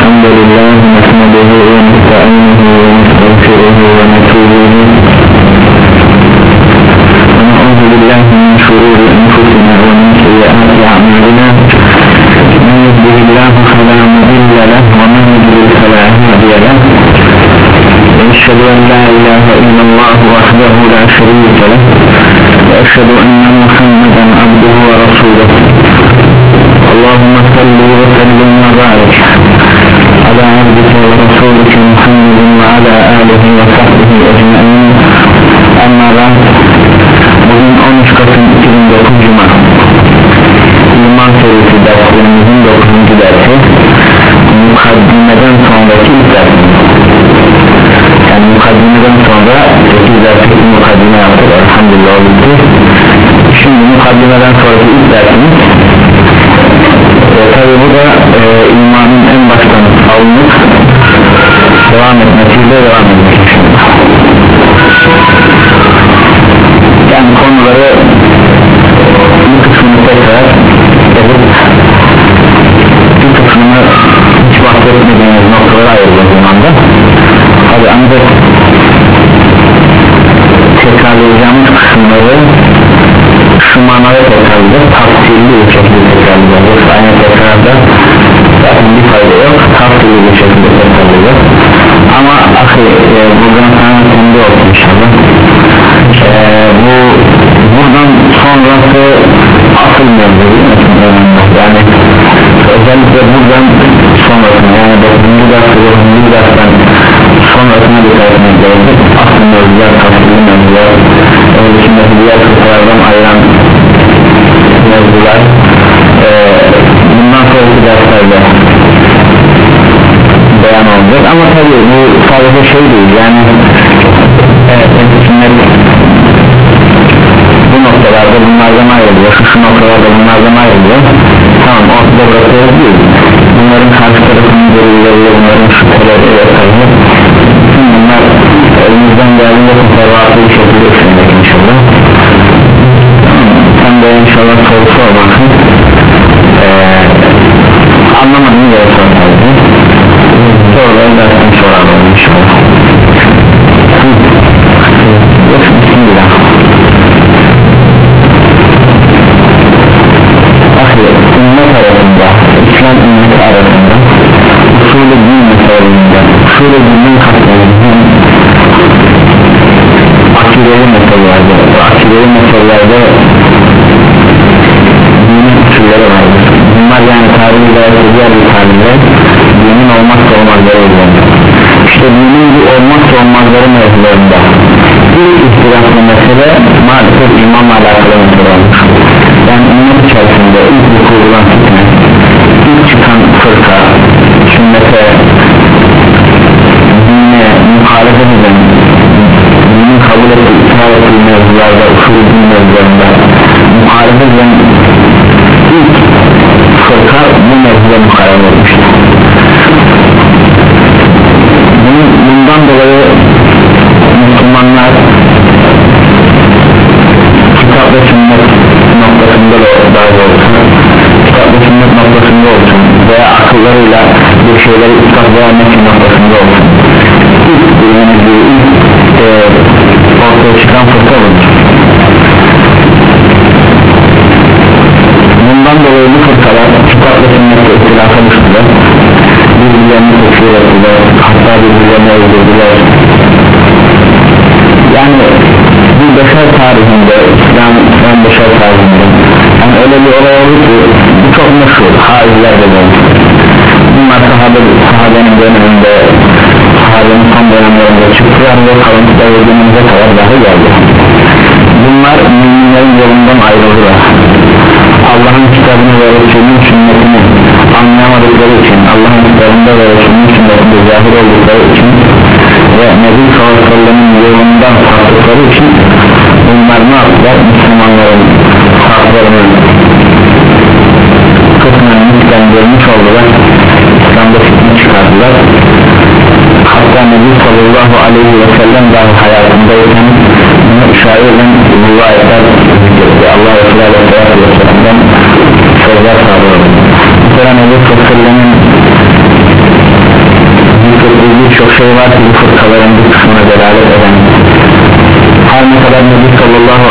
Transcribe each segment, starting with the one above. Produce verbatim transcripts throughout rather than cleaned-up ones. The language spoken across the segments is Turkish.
الحمد لله نحمده ونستعينه ونستغفره ونتوب إليه ونعوذ بالله من شرور أنفسنا ومن سيئات أعمالنا من يهده الله فلا مضل له ومن يضلل فلا هادي له وأشهد أن لا إله إلا الله وحده لا شريك له وأشهد أن محمدا عبده ورسوله اللهم صل وسلم وبارك على عبدك ورسولك محمد وعلى آله وصحبه أجمعين. أما بعد, bugün on üç Kasım iki bin dokuz Cuma İman serisi derslerimizin dokuzuncu dersi, mukaddimeden sonraki ilk ders. Yani mukaddimeden sonra sekiz derslik mukaddime yaptık, elhamdülillah oldu. Şimdi mukaddimeden sonraki ilk dersimiz e, tabi bu da e, imanın en baştan alınıp devam etmesiyle devam edecek inşallah. Yani konuları bir kısmını tekrar edip bir kısmını hiç bahsetmediğimiz noktalara ayıracağız imanda. Tabi ancak tekrarlayacağımız kısımları şu manada tekrarlayacağız, tafsirli bir şekilde tekrarlayacağız. Yoksa aynı tekrarda zaten bir fayda yok, tafsirli bir şekilde tekrarlayacağız. Ama ahi e, buradan sana kendi olsun inşallah. E, bu buradan sonrası asıl mevzu, yani özellikle buradan sonrasını, yani dokuzuncu dersi dokuzuncu dersten sonrasına dikkat etmek gerekir. Asıl mevzular, tafsirli mevzular, içindeki diğer kısımlardan ayıran mevzular e, bundan sonraki derslerde beyan olacak. Ama tabi bu sadece şey değil, yani evet, bu noktalarda bunlardan ayrılıyor, şu, şu noktalarda bunlardan ayrılıyor. Tamam, ortada bırakıyoruz değil, bunların karşı tarafının görüyorlar, bunların şüpheleri vesaire. Tüm bunlar elimizden geldiğinde teferruatlı bir şekilde işlenecek inşallah. Sen de inşallah soru sormasın, ee, anlamadığını göre sormaydı. Soruları dersten soralım inşallah. Bismillah. Ahli ümmet arasında, İslam ümmeti arasında usulü din meselelerinde, usulü dinin katlarında, akideli meselelerde, akideli meselelerde dinin usulleri vardır. Bunlar yani tarihi ve diğer bir tabirle dinin olmazsa olmazları edilir. İşte dinin bu olmazsa olmazları mevzularında ilk ihtilaflı mesele maalesef imanla alakalı mesele olmuş. Yani ümmet içerisinde ilk vuku'dan fitne, ilk çıkan fırka, sünnete, dine muhalefet eden, dinin kabul ettiği, ısrar ettiği mevzularda, usulü din mevzularında muhalefet eden ilk fırka bu mevzuda muhalefet etmiştir. Bunun, bundan dolayı Müslümanlar kitap ve sünnet noktasında da dahi olsun, kitap ve sünnet noktasında olsun veya akıllarıyla bir şeyleri ispat vermek noktasında olsun, ilk bildiğimizde ilk e, ortaya çıkan fırka olur. Bundan dolayı bu fırkalar kitap ve sünnette ihtilafa düştüler, birbirlerini tekfir ettiler, hatta birbirlerini öldürdüler. Yani bu beşer tarihinde, İslam, İslam beşer tarihinde yani öyle bir olay oldu ki bu çok meşhur, haizler de oldu. Bunlar sahabe, sahabenin döneminde, sahabenin son dönemlerinde çıktılar ve kalıntıda öldüğümüze kadar dahi geldi. Bunlar müminlerin yolundan ayrıldılar. Allah'ın kitabını ve Resulünün sünnetini anlayamadıkları için, Allah'ın kitabında ve Resulünün sünnetinde zahir oldukları için ve Nebi sallallahu aleyhi ve sellem'in yolundan saptıkları için bunlar ne yaptılar? Müslümanların saflarını kısmen müslendirmiş oldular, İslam'da fitne çıkardılar. Hatta Nebi sallallahu aleyhi ve sellem dahi hayatındayken bunu şairen bu ayetler zikretti. Allah Resulü aleyhisselatü vesselam'dan sözler sağlıyor. Mesela Nebi sallallahu aleyhi ve sellem'in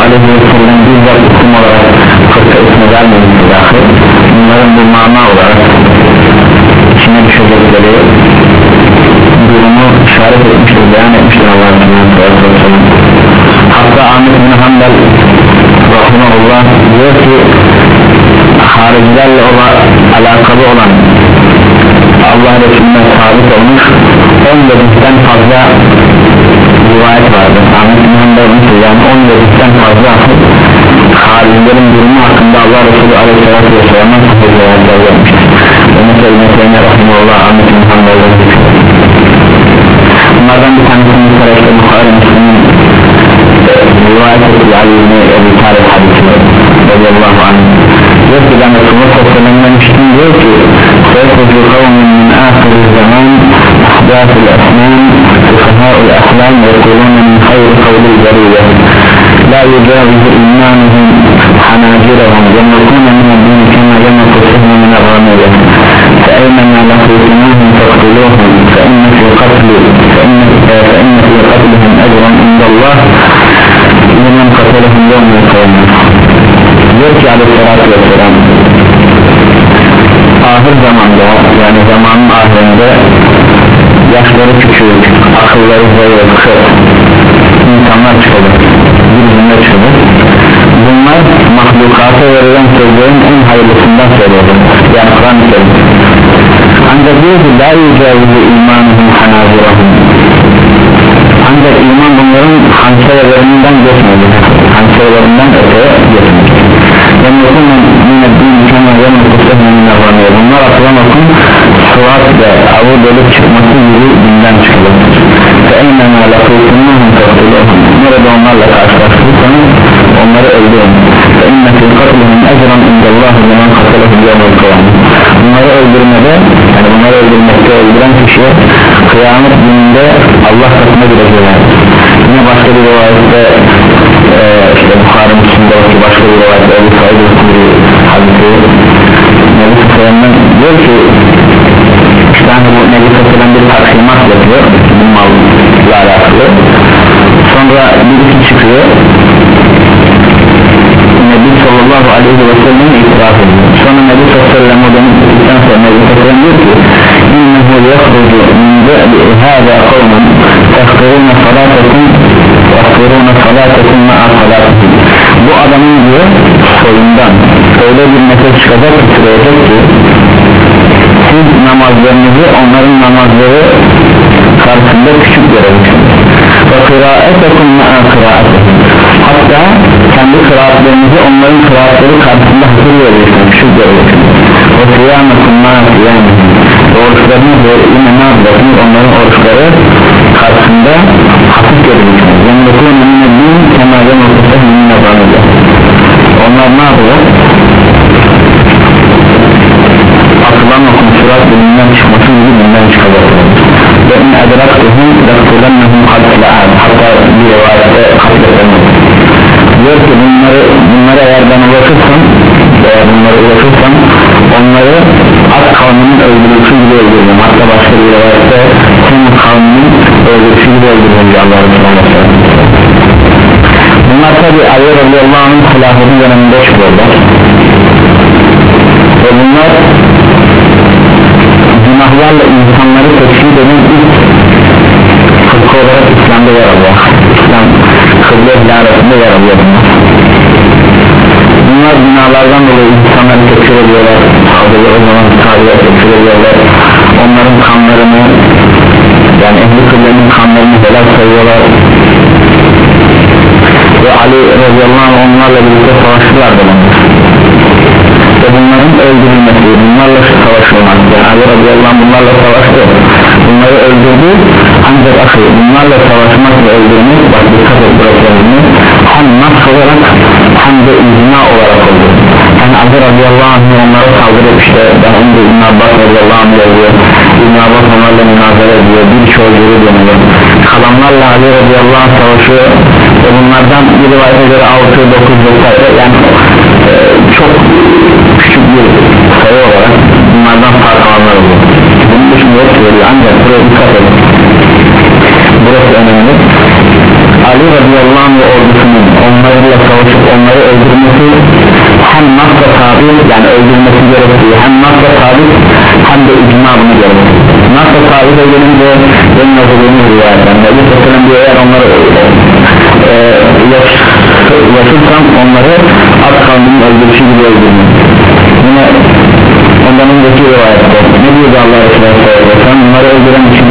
aleyhi ve sellem bizzat isim olarak fırka ismi vermemesi dahi bunların bir mana olarak içine düşecekleri durumu işaret etmiştir, beyan etmiştir Allah'ın Resulü. Hatta Ahmet bin Hanbel rahimahullah diyor ki haricilerle olan, alakalı olan Allah Resulü'ne sabit olmuş on yediden fazla rivayet vardır. Ahmet bin Hanbel'in yani on yediden fazla haricilerin durumu hakkında Allah Resulü aleyhissalatü vesselam'ın sahih rivayetler vermiştir. Ve mesela İbn-i rahimahullah Ahmet bin Hanbel'in bunlardan bir tanesini mesela işte Bukhari Müslüm'ün rivayet ettiği Ali İbni Ebi Talib hadisi radiyallahu anh diyor ki ben Resulullah sallallahu aleyhi ve sellem'den işittim diyor ki سيخرج قوم من آخر الزمان أحداث الأسنان سفهاء الأحلام يقولون من خير قول البرية لا يجاوز إيمانهم حناجرهم يملكون من الدين كما يملك السهم من الرمية فأينما لقيتموهم فاقتلوهم فإن في قتل فإن, فإن في قتلهم أجرا عند الله لمن قتلهم يوم القيامة. diyor ki aleyhissalatü vesselam ahir zamanda yani zamanın ahirinde yaşları küçük, akılları zayıf, kıt insanlar çıkacak, birbirine çıkacak. Bunlar mahlukata verilen sözlerin en hayırlısından söylüyorlar, yani Kur'an-ı Kerim. Ancak diyor ki la yücevizi imanuhum hanazirahum, ancak iman bunların hançerelerinden geçmedi, hançerelerinden öteye geçmedi. Yemekun mineddin kemer yemekun minevaniye, bunlar atılan okun suat ve avı bölüp çıkması gibi dinden çıkılır. Ve enneme lakıytınmahum katılohum, nerede onlarla karşılaştırırsanız onları öldürün. Ve innefil katılohum ecran indallahu zaman katılahum yemel kıyam. Bunları öldürmede, yani bunları öldürmekte öldüren kişiye kıyamet gününde Allah katına girecekler. Yine başka bir rivayette e, işte Bukhari Müslim'deki başka bir rivayette Ebu Said el-Kudri hadisi Nebi Sallallahu diyor ki işte hani bu Nebi Sallallahu bir taksimat yapıyor bu malla alakalı. Sonra birisi çıkıyor, Nebi Sallallahu aleyhi ve sellem'e itiraf ediyor. Sonra Nebi Sallallahu o dönüp gittikten sonra Nebi Sallallahu diyor ki İnnehu yahrucu min be'li hâzâ kavmen tehkırûne salâtekum tehkırûne salâtekum ma'a salâtekum. Bu adamın diyor soyundan öyle bir nefes çıkacak ki sürecek ki siz namazlarınızı onların namazları karşısında küçük göreceksiniz. Ve kıraatekum ma'a kıraatekum, hatta kendi kıraatlarınızı onların kıraatları karşısında hazır göreceksiniz, küçük göreceksiniz. Ve kıyamekum ma'a kıyamekum, oruçlarınız ve yine ne yapacaksınız, onların oruçları karşısında hafif göreceksiniz. Yemlekûne mineddin kema yemlekûne mineddin. Onlar ne yapacak? Atılan okun sırat bölümünden çıkması gibi bölümden çıkacaklar. Ve in edraktuhum daktilennehum katle'ad, hatta bir rivayette katle'denler. Diyor ki bunları, bunlara eğer ben ulaşırsam, eğer bunları ulaşırsam onları at kavminin öldürülüşü gibi öldürürüm. Hatta başka bir rivayette tüm kavminin öldürülüşü gibi öldürürüm diye Allah Resulü. Bunlar tabi Ali radıyallahu anh'ın hilafeti döneminde çıkıyorlar ve bunlar günahlarla insanları teşkil eden ilk fırka olarak İslam'da yer alıyor. İslam kıble hilaretinde yer alıyor bunlar. Bunlar günahlardan dolayı insanları tekfir ediyorlar, sağlığı o zaman sağlığı tekfir ediyorlar, onların kanlarını, yani ehli kıblenin kanlarını helal sayıyorlar ve Ali radıyallahu anh onlarla birlikte savaştılar da bunlar. Ve bunların öldürülmesi, bunlarla savaşılmaz. Yani Ali radıyallahu anh bunlarla savaştı, bunları öldürdü, ancak akıl bunlarla savaşmak ve öldürmek, bak dikkat et bırakılığını, hem nasıl olarak hem de icma olarak oldu. Yani Ali radıyallahu anh onlara saldırıp işte ben önce İbn Abbas radıyallahu anh yazıyor, İbn Abbas onlarla münazara ediyor, birçoğu geri dönüyor, kalanlarla Ali radıyallahu anh savaşıyor ve bunlardan bir rivayete göre altı dokuz vesaire, yani e, çok küçük bir sayı olarak bunlardan fark alanlar oluyor. Bunun dışında yok söylüyor, ancak buraya dikkat edin, burası önemli. Ali radıyallahu anh ve ordusunun onlarla savaşıp onları öldürmesi hem nasla sabit, yani öldürmesi gerektiği hem nasla sabit hem de icma bunu gerektiği. Nasla sabit öldürünce benim hazırlığını rüyadan Nebi Sallallahu diyor, eğer onları e, yaşırsam onları at kavminin öldürüşü gibi öldürmem. Yine ondan önceki rivayette ne diyordu Allah Resulü Sallallahu bunları öldüren için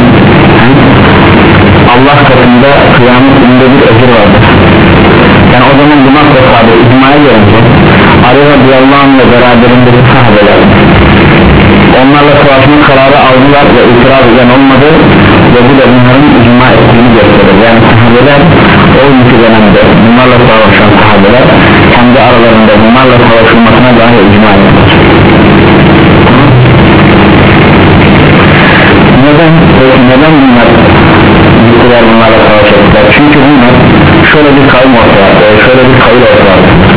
Allah katında kıyamet gününde bir öcür vardır. Yani o zaman bu nasıl sabit icmaya gelince Ali radıyallahu anh ve beraberindeki sahabeler onlarla savaşma kararı aldılar ve itiraz eden olmadı ve bu da bunların icma ettiğini gösterir. Yani sahabeler o günkü dönemde bunlarla savaşan sahabeler kendi aralarında bunlarla savaşılmasına dahi icma ettiler. Neden? Peki neden bunlar gittiler bunlarla savaş ettiler? Çünkü bunlar şöyle bir kavim ortaya, şöyle bir kavim ortaya.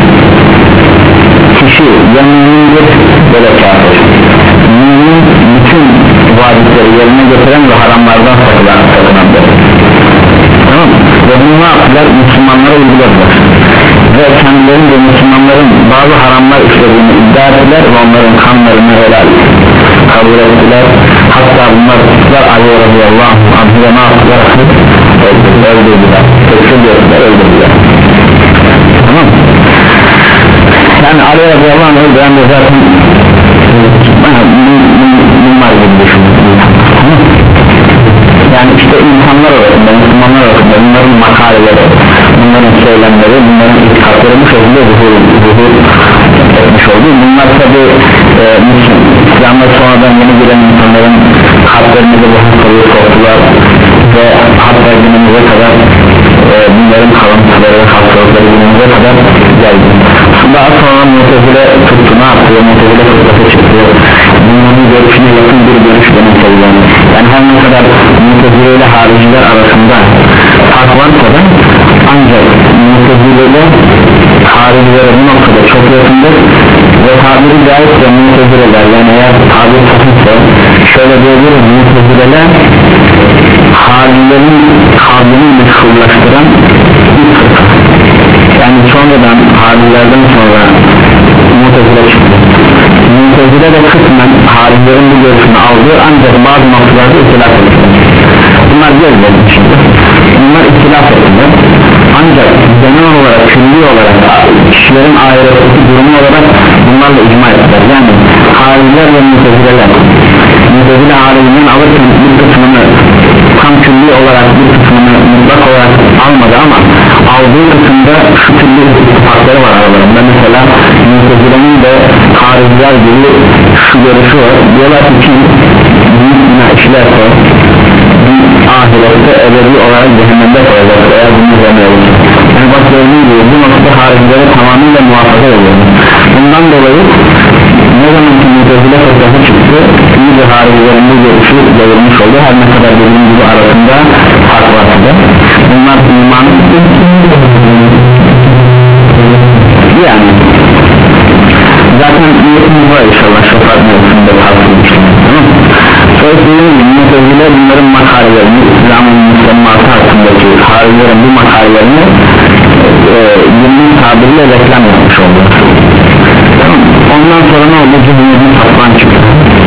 Kişi ya mümindir böyle kafir, mümin bütün vacipleri yerine getiren ve haramlardan sakınan sakınandır. Tamam mı? Ve bunu ne yaptılar? Müslümanlara uyguladılar ve kendilerince Müslümanların bazı haramlar işlediğini iddia ettiler ve onların kanlarını helal kabul ettiler. Hatta bunlar tuttular Ali radıyallahu anh'ı ve ne yaptılar? Öldürdüler, tekfir ediyorlar, öldürdüler. Tamam mı? Yani Ali radıyallahu anh'ı öldüren de zaten bunlar gibi düşünüyor. Yani işte insanlar arasında, Müslümanlar arasında bunların makaleleri, bunların söylemleri, bunların itikatları bu şekilde zuhur, zuhur etmiş oldu. Bunlar tabi e, İslam'da sonradan yeni giren insanların kalplerine de bu hastalığı soktular ve hatta günümüze kadar e, bunların kalıntıları ve hastalıkları günümüze kadar geldi. Daha sonra Mu'tezile tuttu, ne yaptı? Mu'tezile fırsatı çıktı. Bunların görüşüne yakın bir görüş ve Mu'tezile. Yani her ne kadar Mu'tezile ile hariciler arasında fark varsa da ancak Mu'tezile ile haricilere bu noktada çok yakındır ve tabiri caizse Mu'tezileler, yani eğer tabir sahipse şöyle diyebiliriz, Mu'tezileler haricilerin kavmini meşhurlaştıran bir fırka. Yani sonradan haricilerden sonra Mu'tezile çıktı. Mu'tezile de kısmen haricilerin bu görüşünü aldı ancak bazı noktalarda ihtilaf etti. Bunlar gözlerin içinde. Bunlar ihtilaf ettiler. Ancak genel olarak, külli olarak kişilerin ahiretteki durumu olarak bunlarla icma ettiler. Yani hariciler ve Mu'tezileler Mu'tezile haricinden alırken bir kısmını tam külli olarak bir kısmını mutlak olarak almadı ama aldığı kısımda şu türlü ittifakları var aralarında. Mesela Mu'tezile'nin de hariciler gibi şu görüşü var, diyorlar ki kim büyük günah işlerse ahirette ebedi olarak cehennemde kalacak eğer bunu üzerine olur. Yani bak gördüğüm gibi bu noktada haricileri tamamıyla muhafaza ediyor. Bundan dolayı ne zaman ki Mu'tezile fırsatı çıktı, iyice haricilerin bu görüşü yayılmış oldu. Her ne kadar dediğim gibi arasında fark varsa da bunlar iman yani zaten niyetimiz var inşallah şofar mevzusunda tartışmıştım. Söylediğim gibi Mu'tezile bunların makalelerini, İslam'ın müsemmatı hakkındaki haricilerin bu makalelerini e, günlük tabiriyle reklam yapmış oldu. Ondan sonra ne oldu? Cihmi'nin safran çıktı.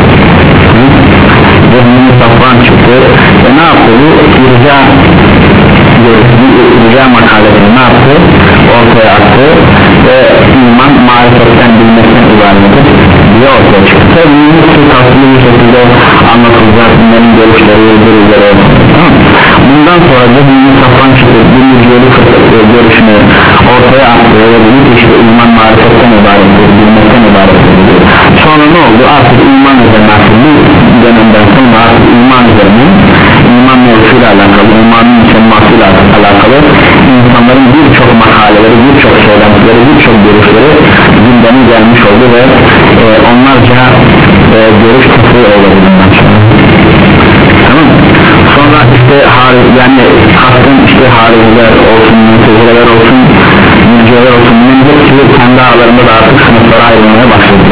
Cihmi'nin safran çıktı ve ne yaptı? Bu irca irca makalesini ne yaptı? Ortaya attı ve iman marifetten bilmekten ibarettir diye ortaya çıktı. Bunun ki tatlı bir şekilde anlatılacak bunların görüşleri görüşleri bundan sonra Cihmi'nin safran çıktı bir müjdeli görüşünü ortaya attı ve bunu işte iman marifetten ibarettir bilmekten ibarettir. Sonra ne oldu? Artık iman üzerine bu dönemden sonra artık iman üzerine iman mevzusuyla alakalı, imanın müsemmasıyla alakalı insanların birçok makaleleri, birçok söylemleri, birçok görüşleri gündeme gelmiş oldu ve e, onlarca e, görüş kısmı oldu bundan sonra. Tamam. Sonra işte hari, yani hakkın işte hariciler olsun, Mu'tezileler olsun, Mürciyeler olsun, bunun hepsi kendi aralarında da artık sınıflara ayrılmaya başladı.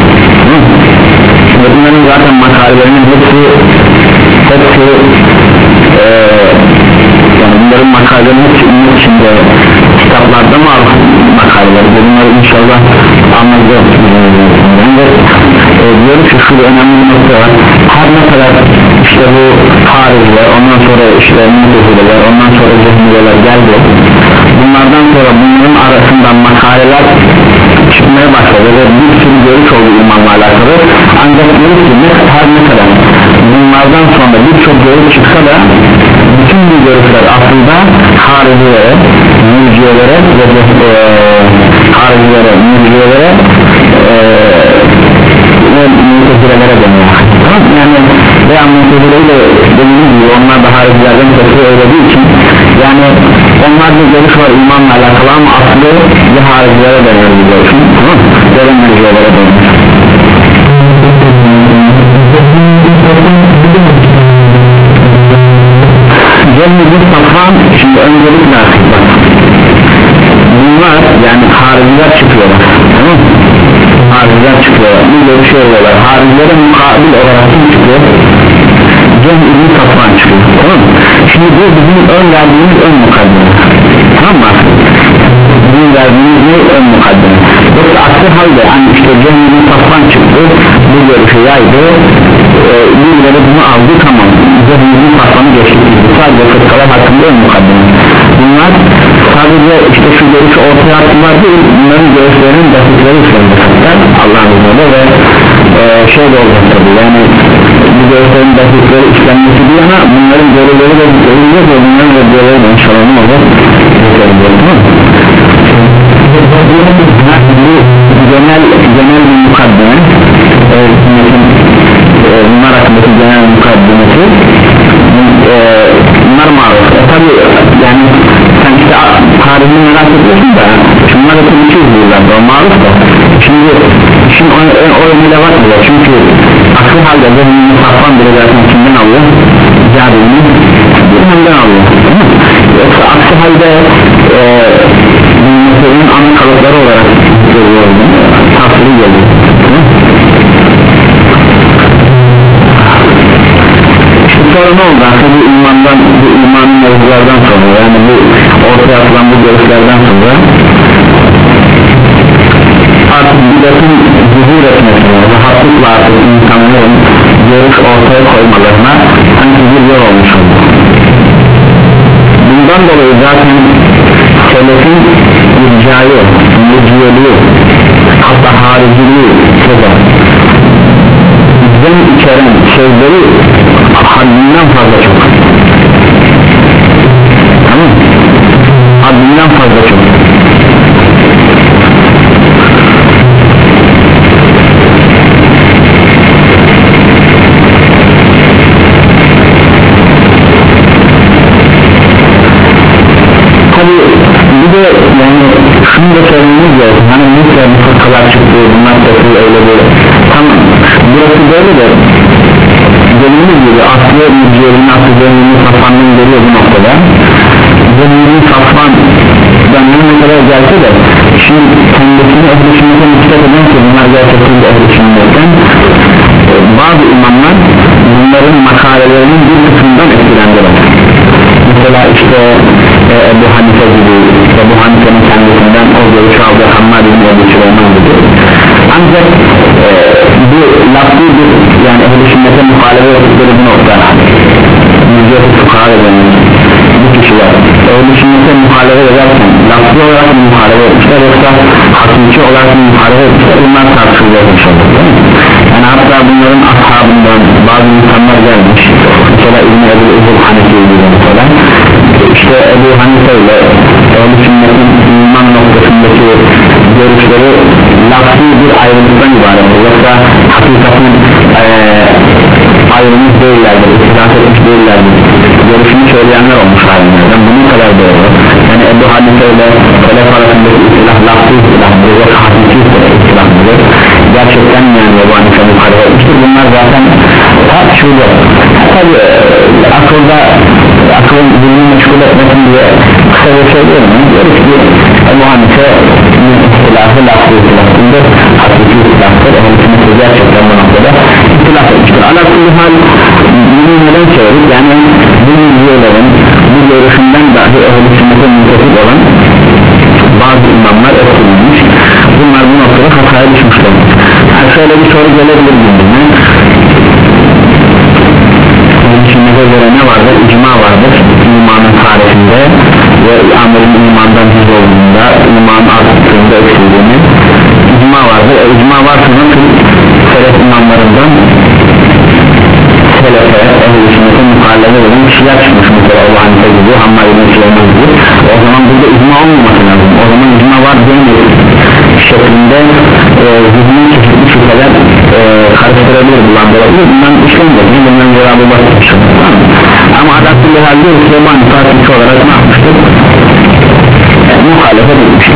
Ve bunların zaten makalelerinin hepsi hepsi ee, yani bunların makalelerinin hepsi ümmet içinde kitaplarda mı inşallah anlayacağız. Yani e, diyoruz ki şurada önemli bir nokta var. Her ne kadar işte bu hariciler, ondan sonra işte mütezileler, ondan sonra cehmiyeler geldi, bunlardan sonra bunların arasından makaleler çıkmaya başladı ve bir sürü görüş oldu imanla alakalı. Ancak diyoruz ki her ne kadar bunlardan sonra birçok görüş çıksa da bütün bu görüşler aslında haricilere, mürciyelere ve e, haricilere, mürciyelere e, ve mutezilelere dönüyor. Yani veya mutezileyle dediğimiz gibi onlar da haricilerden tepki öğrediği için yani onlar bir görüş var imanla alakalı ama aslı bir haricilere dönüyor bir görüşün, tamam mı? Böyle mürciyelere dönüyor. Cemil Safvan şimdi öncelikle bak, bunlar yani hariciler çıkıyorlar, tamam mı? Hariciler çıkıyorlar, bir görüş oluyorlar, haricilere mukabil olarak kim çıkıyor? Cemil Safvan çıkıyor, tamam mı? Şimdi bu bizim ön verdiğimiz ön mukaddime, tamam mı? Bizim verdiğimiz ne ön mukaddime? Yoksa aksi halde hani işte Cemil Safvan çıktı, bu görüşü yaydı, e, birileri bunu aldı, tamam, Cemil Safvan'ı geçtik, sadece fırkalar hakkında ön mukaddime. Bunlar sadece işte şu görüşü ortaya attılar değil, bunların görüşlerinin basitleri üstlenecekler Allah'ın izniyle ve e, şey de olacak tabi, yani bu görüşlerin basitleri üstlenmesi bir yana bunların görüşleri de görülüyor ve bunların görüşleri de inşallah ne olur? Bu genel, genel bir mukaddime, e, e, bunlar hakkındaki genel mukaddimesi e, bunlar maruf. E, tabi yani sen işte tarihini merak ediyorsun da şunlar da bir şey diyorlar da o maruf da şimdi işin o, o yönüyle bakmıyor çünkü akıl halde zihni safhan bile zaten kimden alıyor? Cadilini birhemden alıyor, yoksa aksi halde e, bunun ana kalıpları olarak görüyor tafsiri geliyor. Sonra ne oldu? Aslında bu imandan, bu imanın mevzulardan sonra yani bu ortaya atılan bu görüşlerden sonra artık bidatın zuhur etmesine ve rahatlıkla artık insanların görüş ortaya koymalarına sanki bir yol olmuş oldu. Bundan dolayı zaten selefin ircayı, mürciyeliği, hatta hariciliği bizden içeren sözleri haddinden fazla çok, tamam, haddinden fazla çok. Tabi bir de yani şunu da söylememiz lazım, hani neyse bu fırkalar çıktı, bunlar tepki öyle böyle, tamam, burası böyle de dediğimiz gibi aslı mücadelenin aslı zeminin safhanını görüyor bu noktada. Zeminin safhandan ne kadar gelse de şimdi kendisini ehl-i sünnete nispet eden ki bunlar gerçekten de ehl-i sünnetten bazı imamlar bunların makalelerinin bir kısmından etkilendiler. Mesela işte e, Ebu Hanife gibi, Ebu Hanife'nin kendisinden o görüşü aldı, Hammad bin Ebu Süleyman gibi. Ancak e, bu laflı bir yani ehl-i sünnete muhalefet ettikleri bir nokta mücadele fukaha edilmiş bu kişiler ehl-i sünnete muhalefet ederken laflı olarak mı muhalefet etmişler yoksa hakiki olarak mı muhalefet etmişler, bunlar tartışılacak inşallah. Yani hatta bunların ashabından bazı insanlar gelmiş, mesela İbn-i Ebu Ebu Hanife gibi mesela işte Ebu Hanife ile ehl-i sünnetin iman noktasındaki görüşleri laflı bir ayrılıktan ibaret, yoksa hakikaten ee, ayrılmış değillerdir, itiraf etmiş değillerdir görüşünü söyleyenler olmuş alimlerden, bunun kadar doğru. Yani Ebu Hanife ile Selef arasındaki itiraf laflı itirafdır ve hakiki itirafdır. Gerçekten yani Ebu Hanife muhalefet etmiştir, bunlar zaten tartışılıyor. Tabi akılda akılın dilini meşgul etmesin diye kısa bir söylüyorum, diyoruz ki Ebu Hanife ihtilafı laflı ihtilafıdır, hakiki ihtilaftır, ehl-i gerçekten bu noktada ihtilaf etmiştir. Alakülü hal bunu neden söyledik? Yani bu müziğlerin bu görüşünden dahi ehl-i sünnete müntefik olan bazı imamlar etkilenmiş. göre ne vardır? İcma vardır imanın tarifinde ve amelin imandan hız olduğunda, imanın arttığında eksildiğini icma vardır. E, icma varsa nasıl selef imamlarından selefe, ehl-i sünnete mukallede olan kişiler çıkmış, mesela Ebu Hanife gibi, Hammad ibn Süleyman gibi. O zaman burada icma olmaması lazım. O zaman icma var demeyiz şeklinde e, zihni çeşitli şüpheler e, karıştırabilir, bulandırabilir. Bundan işlemeyecek, bundan cevabı basmış. Ama adaklı halde Süleyman partisi olarak ne yapmıştır? E, muhalefet etmiştir.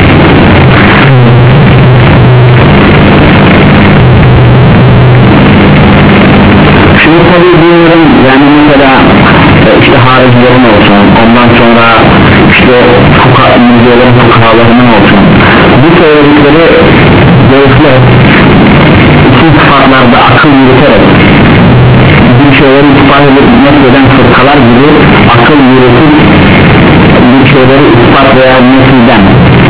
Şimdi tabi bunların yani mesela işte haricilerin olsun, ondan sonra işte fukaha, müdürlerin fukahalarının olsun, bu söyledikleri görüşler bütün sıfatlarda akıl yürüterek bir şeyleri ispat edip nefreden fırkalar gibi akıl yürütüp bir şeyleri ispat veya nefreden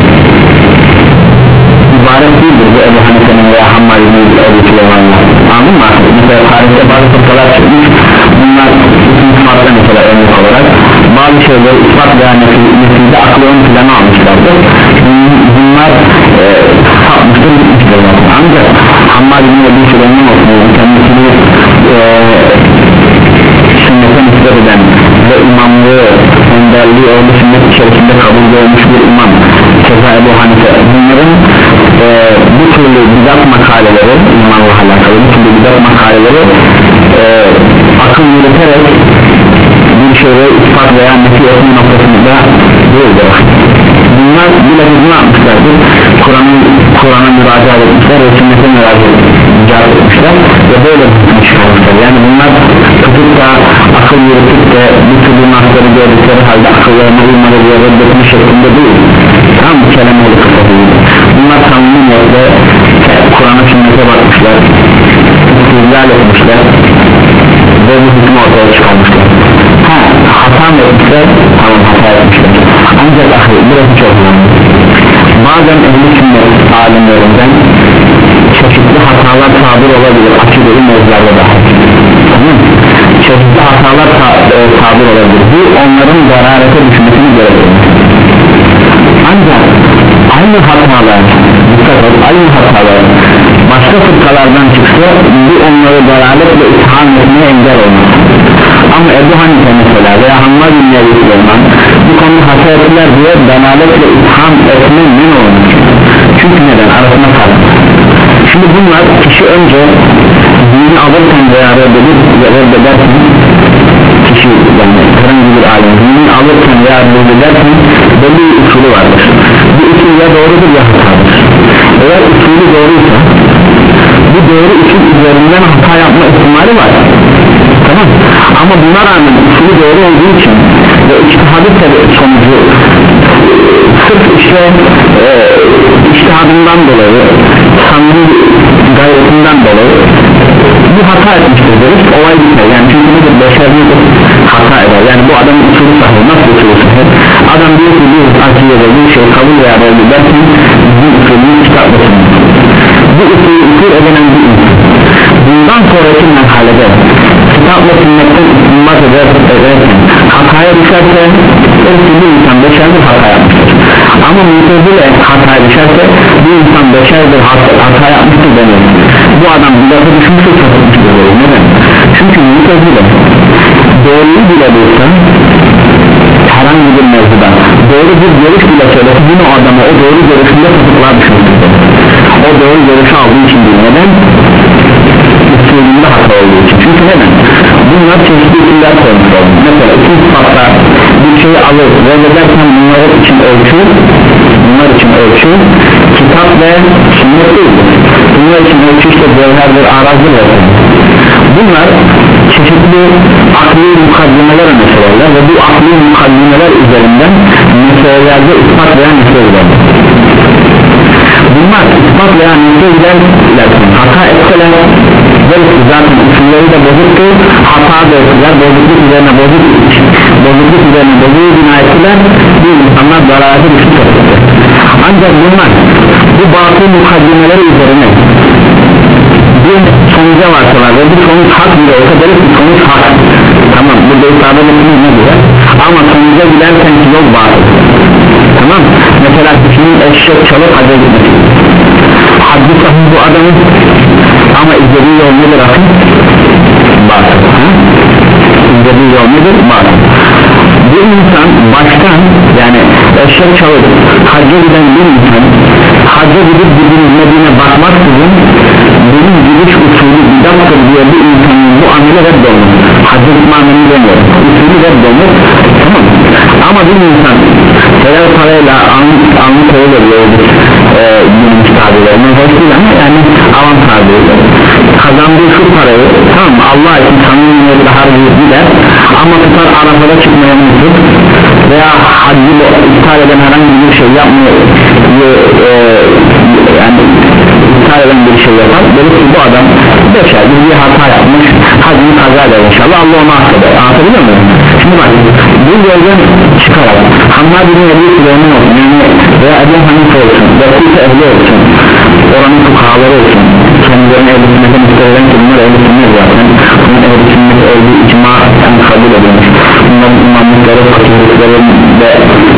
ibaret değildir bu Ebu Hanife'nin veya Hammad ibn Süleyman'la. Anladın mı? Mesela tarihte bazı fırkalar çıkmış, bunlar bütün sıfatlar mesela örnek olarak bazı şeyleri ispat veya nefrede aklı ön plana almışlardır. Bunlar e, sapmıştır, bitmiştir. Ancak Hammad ibn Süleyman olsun, kendisini e, sünnete nispet eden ve imamlığı, önderliği olduğu sünnet içerisinde kabul görmüş bir imam Keza Ebu Hanife, bunların e, bu türlü bidat makaleleri, imanla alakalı bu türlü bidat makaleleri e, akıl yürüterek bir şeyleri ispat veya nefi etme noktasında değildir. Bunlar bile ne yapmışlardır? Kur'an'ı Kur'an'a müracaat etmişler ve sünnete müracaat etmişler ve böyle çıkarmışlar. Yani bunlar tutup da akıl yürütüp de bu türlü nasları gördükleri halde akıllarına uymalı diye reddetme şeklinde değil. Tam kelimeli kısafıydı. Bunlar samimiyetle Kur'an'a sünnete bakmışlar, istizlal etmişler ve bu hükmü ortaya çıkarmışlar. Ha, hata mı etmişler? Tamam, hata etmişler. Ancak ahir, burası çok önemli. Bazen ehl-i sünnet alimlerinden çeşitli hatalar tabir olabilir, akideli mevzularda da. Tamam mı? Çeşitli hatalar ta, e, tabir olabilir. Bu onların zararete düşmesini gerektirir. Ancak aynı hatalar, dikkat et, aynı hatalar başka fırkalardan çıksa bu onları zararletle itham etmeye engel olmaz. Ama Ebu Hanife mesela veya Hammad ibn Süleyman bu konuda hata ettiler diye zararletle itham etme ne olmuş? Çünkü neden? Arasında fark. Şimdi bunlar kişi önce dini alırken veya reddederken kişi yani herhangi bir alim dini alırken veya reddederken belli bir usulü vardır. Bu usul ya doğrudur ya hatadır. Eğer usulü doğruysa bu doğru usul üzerinden hata yapma ihtimali var. Tamam. Ama buna rağmen usulü doğru olduğu için ve içtihadı sonucu sırf işte e, içtihadından dolayı samimi gayretinden dolayı bu hata etmiştir deriz, olay biter. Yani çünkü nedir? Beşer nedir? Hata eder. Yani bu adamın usulü sahih. Nasıl usulü sahih? Adam diyor ki bir akiyede bir şey kabul veya böyle dersin bu usulünü kitaplasın. Bu usulü usul edilen bir insan bundan sonraki merhalede kitapla sünnetten istinbat ederken hataya düşerse öyle insan beşerdir, hata yapmıştır. Ama mutezile hataya düşerse bir insan beşerdir, hata, hata yapmıştır deniyor. Bu adam bir defa düşmüştür, sapıtmıştır. Neden? Çünkü mutezile doğruyu bile bulsa herhangi bir mevzuda doğru bir görüş bile söylese yine o adama o doğru görüşünde sapıklığa düşmüştür. O doğru görüşü aldığı için değil. Neden? Usulünde hata olduğu için. Çünkü neden? Bunlar çeşitli usuller koymuş oldu. Mesela iki sıfatla bir şeyi alır reddederken bunlar için ölçü bunlar için ölçü kitap ve sünnet değildir. Bunlar için ölçü işte cevherdir, arazdır ve bunlar çeşitli akli mukaddimeler meseleler ve bu akli mukaddimeler üzerinden meselelerde ispat veya meseleler. Bunlar ispat veya meseleler hata etseler zaten usulleri de bozuktu, hata da ettiler, bozukluk üzerine bozuk bozukluk üzerine bozuğu bina ettiler, bu insanlar zararı düşük etti. Ancak bunlar bu batıl mukaddimeleri üzerine bir sonuca varsalar ve bu sonuç hak bile olsa deriz ki sonuç hak, tamam, hacca giderken ki yol batıl. Tamam, mesela kişinin eşek çalıp hacca gitmesi, haccı sahih bu adamın, ama izlediği yol nedir akıl? Batıl. İzlediği yol nedir? Batıl. Bir insan baştan, yani eşek çalıp hacca giden bir insan hacca gidip gidilmediğine bakmaksızın benim gidiş usulü bidattır diye bir insanın bu ameli reddolmuş. Hacca gitme ameli demiyor, usulü reddolmuş. Tamam, ama bir insan helal parayla alnı koyu veriyor e, günümüz tabirlerine hoş değil ama yani avam tabirleri kazandığı şu parayı, tamam mı, Allah için samimiyetle harcayıp gider ama tutar Arafa'da çıkmaya mutlu veya haccı iptal eden herhangi bir şey yapmıyor, e, yani iptal eden bir şey yapar. Böyle ki bu adam beşer bir hata yapmış, haccını kaza eder inşallah, Allah onu affeder. Anlatabiliyor muyum? Şimdi bak, bu yoldan çıkarak Hammad bin Ebi Süleyman olsun, yani veya Ebu Hanife olsun, Kufe ehli olsun, oranın fukahaları olsun, kendilerine ehl-i sünnete müstehiden ki bunlar ehl-i sünnet zaten, bunun ehl-i sünnet olduğu icma yani kabul edilmiş, bunların imamlıkları, fakirlikleri ve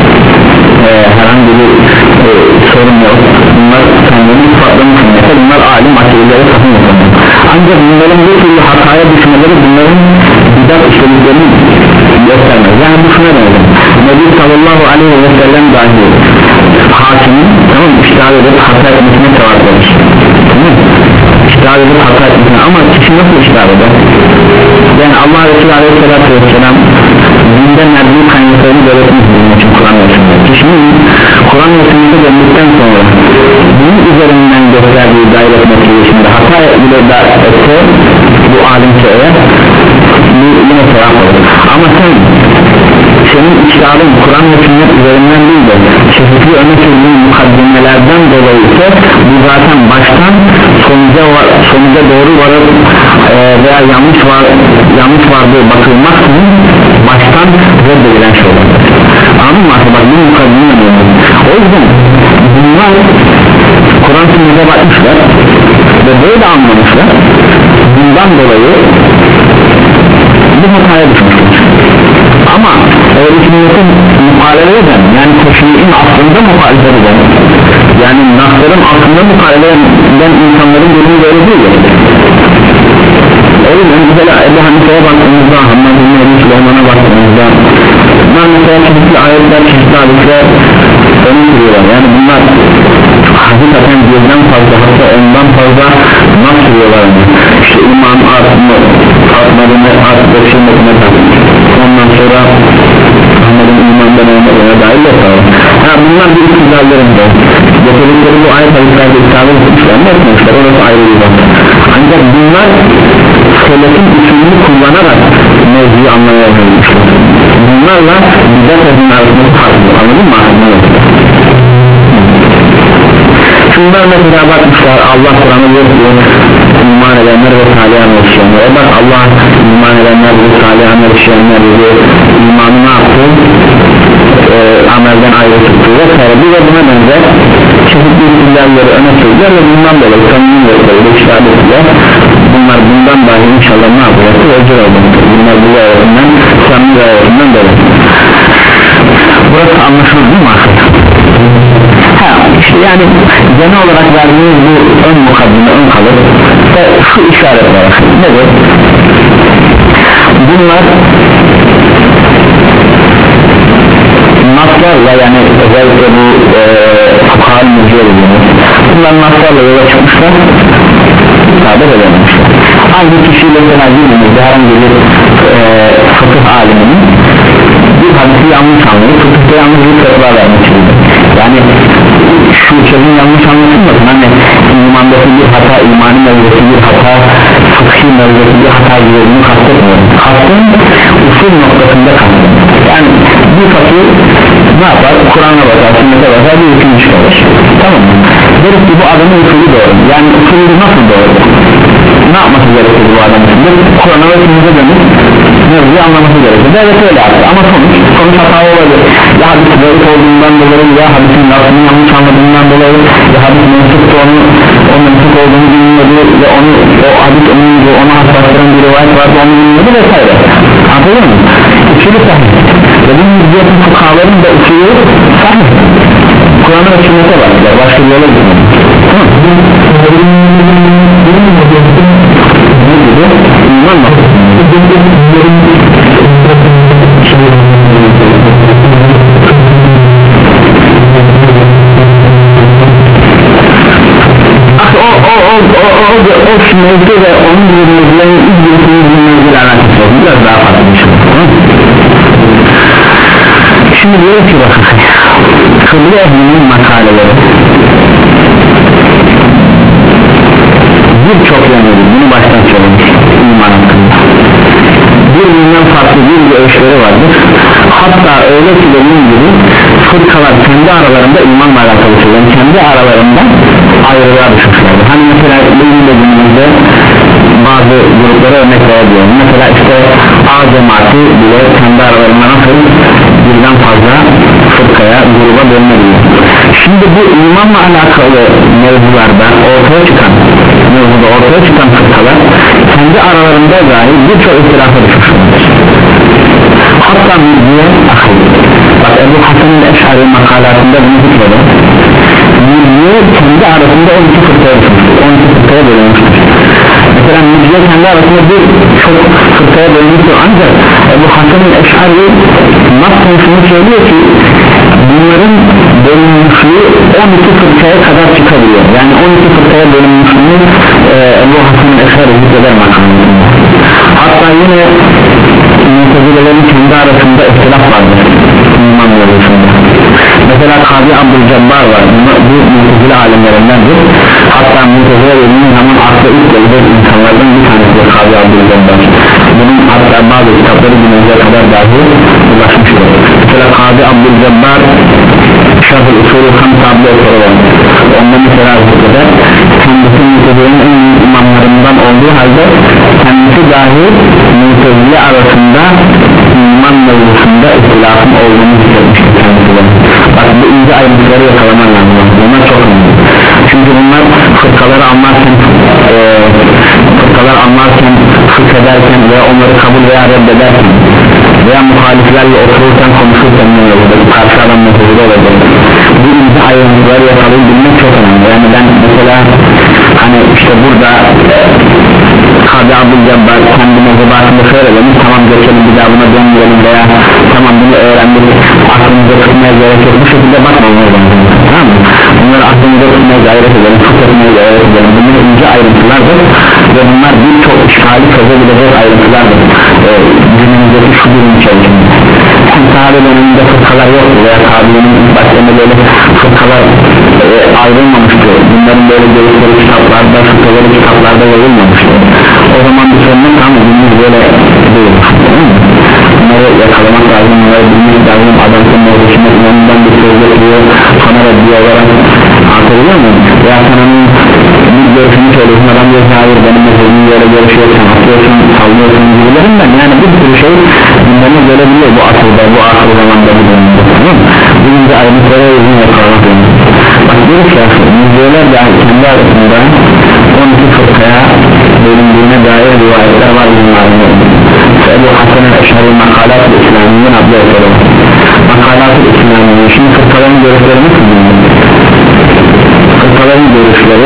e, herhangi bir e, sorun yok, bunlar kendilerini ispatlamış sünnete, bunlar alim akideleri sahih yapıyor. Ancak bunların bu türlü hataya düşmeleri bunların bidat işlediklerini göstermez. Yani bu şuna benzer, Nebi sallallahu aleyhi ve sellem dahi hakimin, tamam, iştihad edip hata etmesine sevap verir, tamam, iştihad edip hata etmesine, ama kişi nasıl iştihad eder? Yani Allah Resulü aleyhissalatü vesselam dinde merdiği kaynaklarını belirtmiş bunun için Kur'an ve sünnet. Kişinin Kur'an ve sünnete döndükten sonra bunun üzerinden gösterdiği gayret meselesinde hata bile da etse bu alimse eğer bu yine sevap olur. Ama sen senin iştihadın Kur'an ve sünnet üzerinden değil de çeşitli öne sürdüğün mukaddimelerden dolayı ise bu zaten baştan sonuca, var, sonuca doğru varıp e, veya yanlış var yanlış vardığı bakılmaksızın baştan reddedilen şey olur. Anladın mı? Bak bu mukaddime önemli. O yüzden bunlar Kur'an sünnete bakmışlar ve böyle anlamışlar, bundan dolayı bu hataya düşmüşler. Ama ehl-i sünnetin muhalefet eden, yani teşriğin aslında muhalefet eden, yani nasların aslında muhalefet eden insanların durumu böyle değil. O yüzden mesela Ebu Hanife'ye baktığımızda, Hammad bin Ebi Süleyman'a baktığımızda bunlar mesela çeşitli ayetler, çeşitli hadisler öne sürüyorlar. Yani bunlar hakikaten birden fazla, hatta ondan fazla nasıl sürüyorlar? İşte iman artma, artmadığını arttığı sünnetine takmış. Ondan sonra Muhammed'in imandan olmadığına dair yok. Ha, bunlar bir iktidallarında getirdikleri bu ayet hadislerde iktidar etmişler, ne etmişler, orası ayrı bir bak. Ancak bunlar selefin usulünü kullanarak mevzuyu anlamaya çalışmışlar. Bunlarla bidat edin arasında farklı, anladın mı? Şunlar mesela bakmışlar, Allah Kur'an'ı yok diyor, iman edenler ve salihan yaşayanlar. Bak Allah iman edenler ve salihan yaşayanlar diyor, imanı ne yaptı? Ee, amelden ayrı tuttu ve sonra bir de buna benzer çeşitli isimlerleri öne sürdüler ve bundan dolayı samimi yoklarıyla iştahat ettiler. Bunlar bundan dahi inşallah ne yapacaktır? Öcür olmaktır. Bunlar bu ayetinden, samimi ayetinden dolayı. Burası anlaşılır değil mi arkadaşlar? Ha, işte yani genel olarak verdiğimiz bu ön mukaddime, ön kalır ve şu işaret var. Nedir? Bunlar naslarla, yani özellikle bu fukhal müziğe dediğimiz bunlar naslarla yola çıkmışlar, isabet edememişler. Aynı kişiyle mesela dinimizde herhangi bir e, fıkıh aliminin bir hadisi yanlış anlayıp fıkıhta yanlış bir fetva vermek için, yani şu sözün yanlış anlaşılmasın, hani imandaki bir hata, imani mevzusu bir hata, fıkhi mevzusu bir hata gibi bunu kastetmiyorum. Kastım usul noktasında kastım. Yani bir fakir ne yapar? Kur'an'a bakar, sünnete bakar, bir hüküm çıkarır. Tamam mı? Deriz ki bu adamın usulü doğru. Yani usulü nasıl doğru? Ne yapması gerekir bu adamın usulü? Kur'an'a ve sünnete dönüp mevzuyu anlaması gerekir. Evet öyle yaptı ama sonuç, sonuç hata olabilir. Ya hadis zayıf olduğundan dolayı, ya hadisin lafını yanlış anladığından dolayı, ya hadis mensuptu onu, o mensup olduğunu bilmedi ve onu, o hadis onun ona hastastıran bir rivayet vardı, onu bilmedi vesaire. Anladın mı? Usulü sahih. ve bu müddiyetin fukahaların da usulü sahih, Kur'an'a ve sünnete baktılar, başka bir yola gitmedi. Ne gibi? İman mı? o o o o o o mevzu ve onun gibi mevzuların ilgili mevzularla alakası var, biraz daha farklı bir şey. Şimdi diyor ki bakın, kıble ehlinin makaleleri birçok yönleri, bunu baştan söylemiş iman hakkında birbirinden farklı bir görüşleri vardır. Hatta öyle ki dediğim gibi fırkalar kendi aralarında imanla alakalı söyleyen, kendi aralarında ayrılığa düşmüşlerdir. Hani mesela bugün dediğimizde bazı gruplara örnek verebiliyorum. Mesela işte A cemaati bile kendi aralarında nasıl birden fazla fırkaya, gruba bölünebiliyor. Şimdi bu imanla alakalı mevzularda ortaya çıkan mevzuda ortaya çıkan fırkalar kendi aralarında dahi birçok ihtilafa düşmüşlerdir. Hatta müddiye ahir, bak Ebu Hasan'ın Eş'ari makalatında bunu zikrede, müddiye kendi arasında on iki fırkaya düşmüştür, on iki fırkaya bölünmüştür. Mesela müddiye kendi arasında bir çok fırkaya bölünmüştür, ancak Ebu Hasan'ın Eş'ari nas konusunu söylüyor ki bunların bölünmüşlüğü on iki fırkaya kadar çıkabiliyor. Yani on iki fırkaya bölünmüşlüğü e, Ebu Hasan'ın Eş'ari zikreder makalatında. Hatta yine Mu'tezilelerin kendi arasında ihtilaf vardır iman mevzusunda. Mesela Kadı Abdülcebbar var, bu Mu'tezile alimlerindendir. Hatta Mu'tezile dediğimiz zaman akla ilk gelecek insanlardan bir tanesi de Kadı Abdülcebbar. Bunun hatta bazı kitapları günümüze kadar dahi ulaşmıştır. Mesela Kadı Abdülcebbar Şah-ı Usulü Hamsa adlı eseri var. Onda mesela zikreder, kendisi Mu'tezile'nin en iyi imamlarından olduğu halde kendisi dahi Mu'tezile arasında iman mevzusunda ihtilafın olduğunu zikretmiştir kendisi de. Bak bu ince ayrıntıları yakalaman lazım, bunlar çok önemli. Çünkü bunlar fırkaları anlarken e, fırkalar anlarken, fıkh ederken veya onları kabul veya reddederken veya muhaliflerle otururken, konuşurken ne olur, karşı adam Mu'tezile olacak. Bu ince ayrıntıları yakalayabilmek çok önemli. Yani ben mesela hani işte burada Kadı Abdülcebbar kendi mevzubatında şöyle demiş, tamam geçelim bir daha buna dönmeyelim veya tamam bunu öğrendik, aklımıza tutmaya gerek yok, bu şekilde bakmamaya lazım, tamam mı? Bunları aklımıza tutmaya gayret edelim, tutmaya gayret edelim, bunlar ince ayrıntılardır ve bunlar birçok işgali çözebilecek ayrıntılardır ee, günümüzdeki şu durum içerisinde. Çünkü sahabe döneminde fırkalar yoktu veya sahabenin ilk başlarında böyle fırkalar e, ayrılmamıştı, bunların böyle görüşleri kitaplarda, fırkaları kitaplarda yayılmamıştı. O zaman bir sorun yok ama günümüz böyle değil, bunları yakalamak lazım, bunları bilmek lazım. Adam senin uğraşına inanından bir söz getiriyor, sana reddiye olarak anlatabiliyor muyum? Veya sananın bir görüşünü söylüyorsun, adam diyor ki hayır benim meselemin böyle görüşüyorsun, atıyorsun, sallıyorsun gibilerinden, yani bir sürü şey bunları görebiliyor bu asırda, bu asır zamanda bu dönemde, tamam mı? Bugün de ayrıntılara uzun yakalamak lazım. Bak diyor ki müzeler de kendi arasında on iki fırkaya bölündüğüne dair rivayetler var bunlarında. Ebu Hasan'ın Eş'ari Makalat-ı İslamiye'nin adlı eseri var. Makalat-ı İslamiye, şimdi fırkaların görüşleri nasıl bilmiyor? Fırkaların görüşleri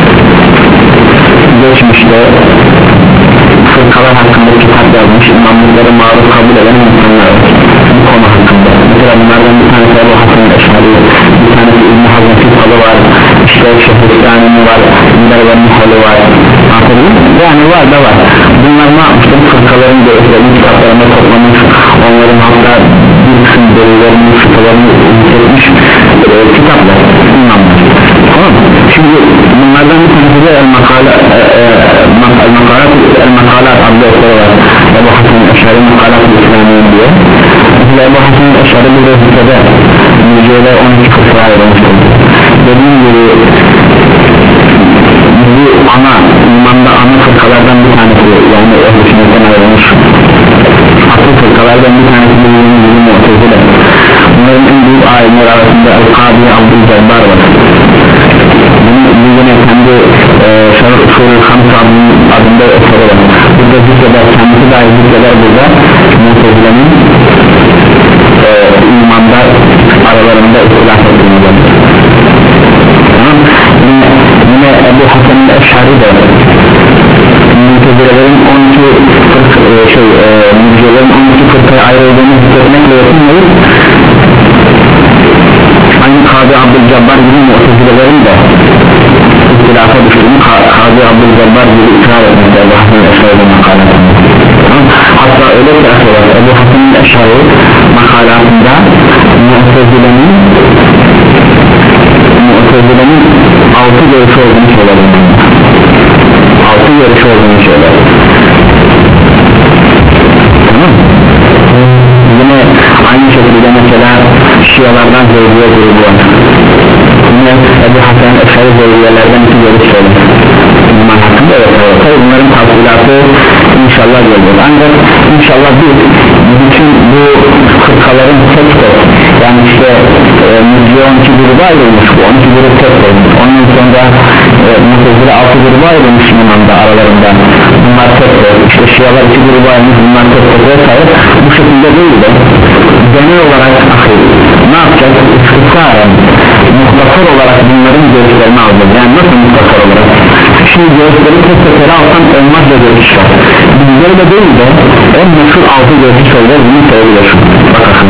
geçmişte fırkalar hakkında kitap yazmış, imamlıkları maruf kabul eden insanlar var bu konu hakkında. Mesela bunlardan bir tanesi Ebu Hasan'ın Eş'ari, bir tanesi İbn-i Hazm Fithalı var, işte Şehristan'ın var, İbn-i Halı var, yani var da var. Bunlar ne yapmıştır? Fırkaların görüşlerini kitaplarında toplamış, onların hatta bir kısım delillerini, fırkalarını yükseltmiş e, kitaplar, imamlar. Tamam mı? Şimdi bunlardan bir tanesi de El-Makalat El-Makalat adlı eseri var. Ebu Hasan'ın Eş'ari Makalat-ı İslamiye diye. Mesela Ebu Hasan'ın Eş'ari bir rezikede müziğe on iki fırkaya ayrılmıştır. Dediğim gibi bu ana, imanda ana fırkalardan bir tanesi, yani ehl-i sünnetten ayrılmış asıl fırkalardan bir tanesi de yirmi Mu'tezile. Bunların en büyük alimler arasında El-Kadı Abdülcebbar var. Bunun yine kendi e, Şah-ı Usulü Hamsa adında eseri var. Burada zikreder, kendisi dahi zikreder burada Mu'tezile'nin Ebu Abdülcebbar gibi ikrar etmekte Ebu Hasan Eşari'de makalatında. Hatta öyle ki arkadaşlar Ebu Hasan Eşari makalatında Mu'tezile'nin Mu'tezile'nin altı görüşü olduğunu söyler. Altı görüşü olduğunu söyler. Tamam. Yine aynı şekilde mesela Şialardan Zeydiye grubu var. Yine Ebu Hasan Eşari Zeydiyelerden iki görüş söyler. Bunlar hakkında evet, evet. Bunların tavsilatı inşallah gelir. Ancak inşallah biz bütün bu fırkaların tek tek yani işte e, on iki grubu ayrılmış, bu on iki grubu tek tek, onun sonra e, Mu'tezile altı grubu ayrılmış Müslüman'da aralarında, bunlar tek tek, işte Şialar iki grubu ayrılmış, bunlar tek tek vesaire, bu şekilde değil de genel olarak ahir ne yapacak? İstisaren mutlakar olarak bunların görüşlerini alacağız. Yani nasıl mutlakar olarak? Şimdi görüşleri tek tek ele alsam onlarca görüş var. Bizleri de değil de en meşhur altı görüş söyler, bunu söyleyebilir. Bakın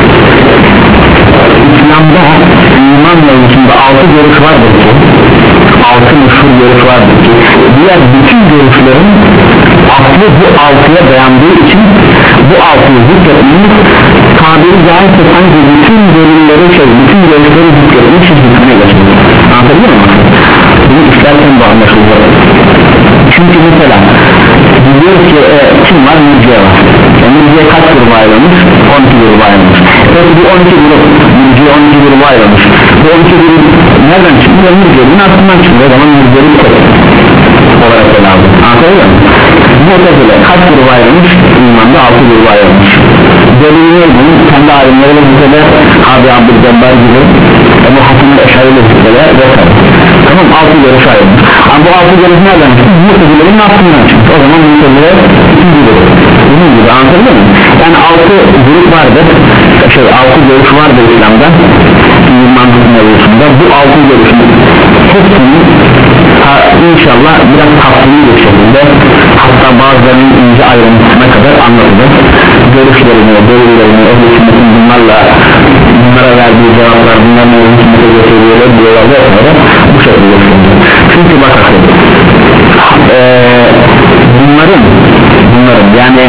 İslam'da iman mevzusunda altı görüş vardır ki, altı meşhur görüş vardır ki, diğer bütün görüşlerin aklı bu altıya dayandığı için bu altıyı zikretmeyi tabiri caizse sanki bütün görüşleri şey, bütün görüşleri zikretmek için hükmüne geçiyor. Anlatabiliyor musun? Bunu istersen bu anlaşılıyor. Çünkü mesela biliyoruz ki e, kim var? Mürciye var. Yani Mürciye kaç grubu ayrılmış? on iki grubu ayrılmış. Peki bu on iki grup, Mürciye on iki grubu ayrılmış. Bu on iki grup nereden çıkıyor? Mürciye'nin aklından çıkıyor. O zaman Mürciye'nin tek olarak ele aldı. Anlatabiliyor musun? Mu'tezile kaç grubu ayrılmış? İmanda altı grubu ayrılmış. Delilini bunun kendi alimleriyle zikreler, Abi Abdülcebbar gibi, Ebu Hasan Eşari'yle zikreler vesaire. Tamam, altı görüş ayrılmış. Ama bu altı görüş nereden çıktı? Mu'tezile'nin aklından çıktı. O zaman Mu'tezile ikinci grup. Bunun gibi, anlatabiliyor muyum? Yani altı grup vardır, şey altı görüş vardır İslam'da, imanlık mevzusunda. Bu altı görüşün hepsinin inşallah biraz kapsamlı bir şekilde, hatta bazılarının ince ayrıntısına kadar anlatacak. Görüşlerini, delillerini, ehl-i sünnetin bunlarla bunlara verdiği cevaplar, bunların ehl-i sünnete götürüyorlar diyorlar ve sonra bu şekilde götürüyorlar. Çünkü bakın ee, bunların bunların yani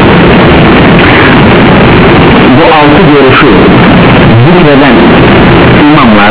bu altı görüşü zikreden imamlar,